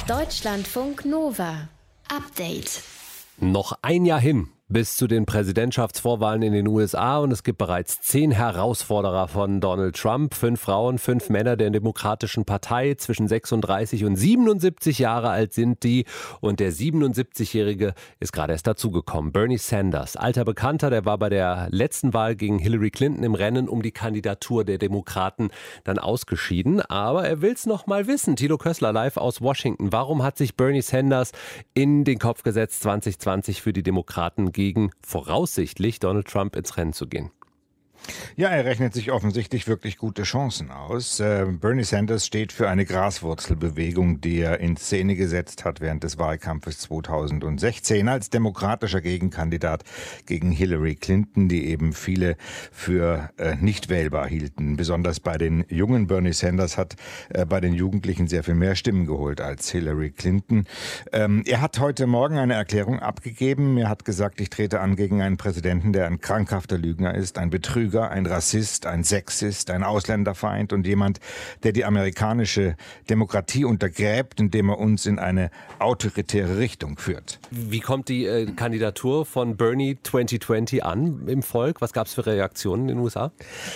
Deutschlandfunk Nova. Update. Noch ein Jahr hin bis zu den Präsidentschaftsvorwahlen in den USA und es gibt bereits 10 Herausforderer von Donald Trump. 5 Frauen, 5 Männer der Demokratischen Partei. Zwischen 36 und 77 Jahre alt sind die und der 77-Jährige ist gerade erst dazugekommen. Bernie Sanders, alter Bekannter, der war bei der letzten Wahl gegen Hillary Clinton im Rennen um die Kandidatur der Demokraten dann ausgeschieden. Aber er will es noch mal wissen. Thilo Kössler live aus Washington. Warum hat sich Bernie Sanders in den Kopf gesetzt, 2020 für die Demokraten gegen voraussichtlich Donald Trump ins Rennen zu gehen? Ja, er rechnet sich offensichtlich wirklich gute Chancen aus. Bernie Sanders steht für eine Graswurzelbewegung, die er in Szene gesetzt hat während des Wahlkampfes 2016 als demokratischer Gegenkandidat gegen Hillary Clinton, die eben viele für nicht wählbar hielten. Besonders bei den jungen. Bernie Sanders hat bei den Jugendlichen sehr viel mehr Stimmen geholt als Hillary Clinton. Er hat heute Morgen eine Erklärung abgegeben. Er hat gesagt, ich trete an gegen einen Präsidenten, der ein krankhafter Lügner ist, ein Betrüger, ein Rassist, ein Sexist, ein Ausländerfeind und jemand, der die amerikanische Demokratie untergräbt, indem er uns in eine autoritäre Richtung führt. Wie kommt die Kandidatur von Bernie 2020 an im Volk? Was gab es für Reaktionen in den USA?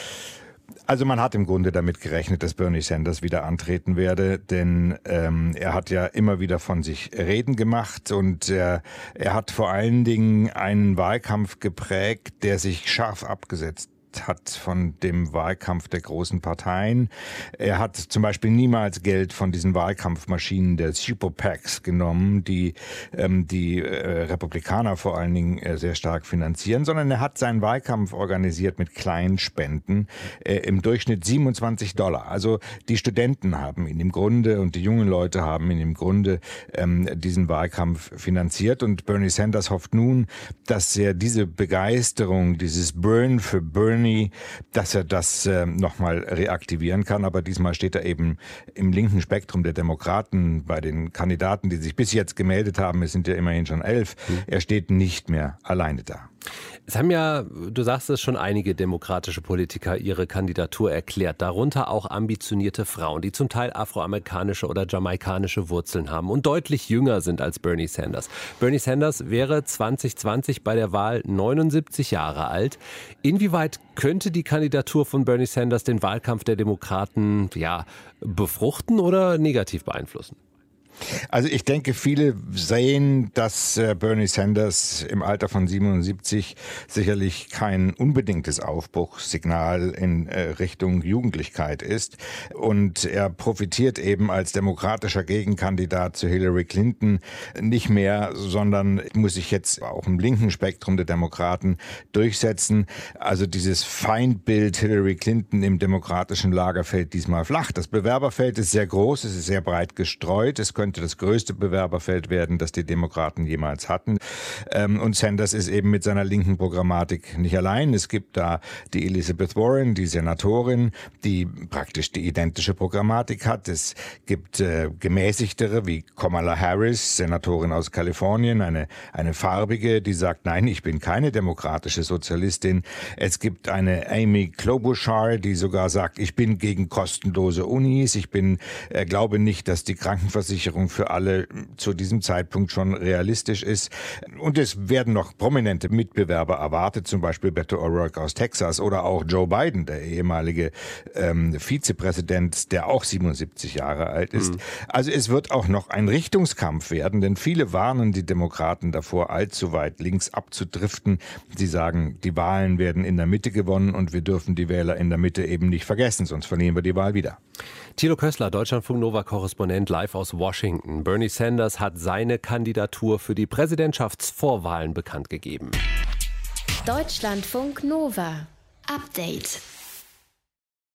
Also man hat im Grunde damit gerechnet, dass Bernie Sanders wieder antreten werde, denn er hat ja immer wieder von sich reden gemacht und er hat vor allen Dingen einen Wahlkampf geprägt, der sich scharf abgesetzt hat von dem Wahlkampf der großen Parteien. Er hat zum Beispiel niemals Geld von diesen Wahlkampfmaschinen der Super PACs genommen, die Republikaner vor allen Dingen sehr stark finanzieren, sondern er hat seinen Wahlkampf organisiert mit kleinen Spenden, im Durchschnitt $27. Also die Studenten haben ihn im Grunde und die jungen Leute haben ihn im Grunde diesen Wahlkampf finanziert und Bernie Sanders hofft nun, dass er diese Begeisterung, dieses Burn für Bernie, dass er das nochmal reaktivieren kann. Aber diesmal steht er eben im linken Spektrum der Demokraten bei den Kandidaten, die sich bis jetzt gemeldet haben. Es sind ja immerhin schon 11. Er steht nicht mehr alleine da. Es haben ja, du sagst es, schon einige demokratische Politiker ihre Kandidatur erklärt, darunter auch ambitionierte Frauen, die zum Teil afroamerikanische oder jamaikanische Wurzeln haben und deutlich jünger sind als Bernie Sanders. Bernie Sanders wäre 2020 bei der Wahl 79 Jahre alt. Inwieweit könnte die Kandidatur von Bernie Sanders den Wahlkampf der Demokraten befruchten oder negativ beeinflussen? Also ich denke, viele sehen, dass Bernie Sanders im Alter von 77 sicherlich kein unbedingtes Aufbruchssignal in Richtung Jugendlichkeit ist. Und er profitiert eben als demokratischer Gegenkandidat zu Hillary Clinton nicht mehr, sondern muss sich jetzt auch im linken Spektrum der Demokraten durchsetzen. Also dieses Feindbild Hillary Clinton im demokratischen Lager fällt diesmal flach. Das Bewerberfeld ist sehr groß, es ist sehr breit gestreut. Es könnte das größte Bewerberfeld werden, das die Demokraten jemals hatten. Und Sanders ist eben mit seiner linken Programmatik nicht allein. Es gibt da die Elizabeth Warren, die Senatorin, die praktisch die identische Programmatik hat. Es gibt gemäßigtere wie Kamala Harris, Senatorin aus Kalifornien, eine farbige, die sagt, nein, ich bin keine demokratische Sozialistin. Es gibt eine Amy Klobuchar, die sogar sagt, ich bin gegen kostenlose Unis. Ich glaube nicht, dass die Krankenversicherung für alle zu diesem Zeitpunkt schon realistisch ist. Und es werden noch prominente Mitbewerber erwartet, zum Beispiel Beto O'Rourke aus Texas oder auch Joe Biden, der ehemalige Vizepräsident, der auch 77 Jahre alt ist. Also es wird auch noch ein Richtungskampf werden, denn viele warnen die Demokraten davor, allzu weit links abzudriften. Sie sagen, die Wahlen werden in der Mitte gewonnen und wir dürfen die Wähler in der Mitte eben nicht vergessen, sonst verlieren wir die Wahl wieder. Thilo Kössler, Deutschlandfunk Nova-Korrespondent, live aus Washington. Bernie Sanders hat seine Kandidatur für die Präsidentschaftsvorwahlen bekannt gegeben. Deutschlandfunk Nova. Update.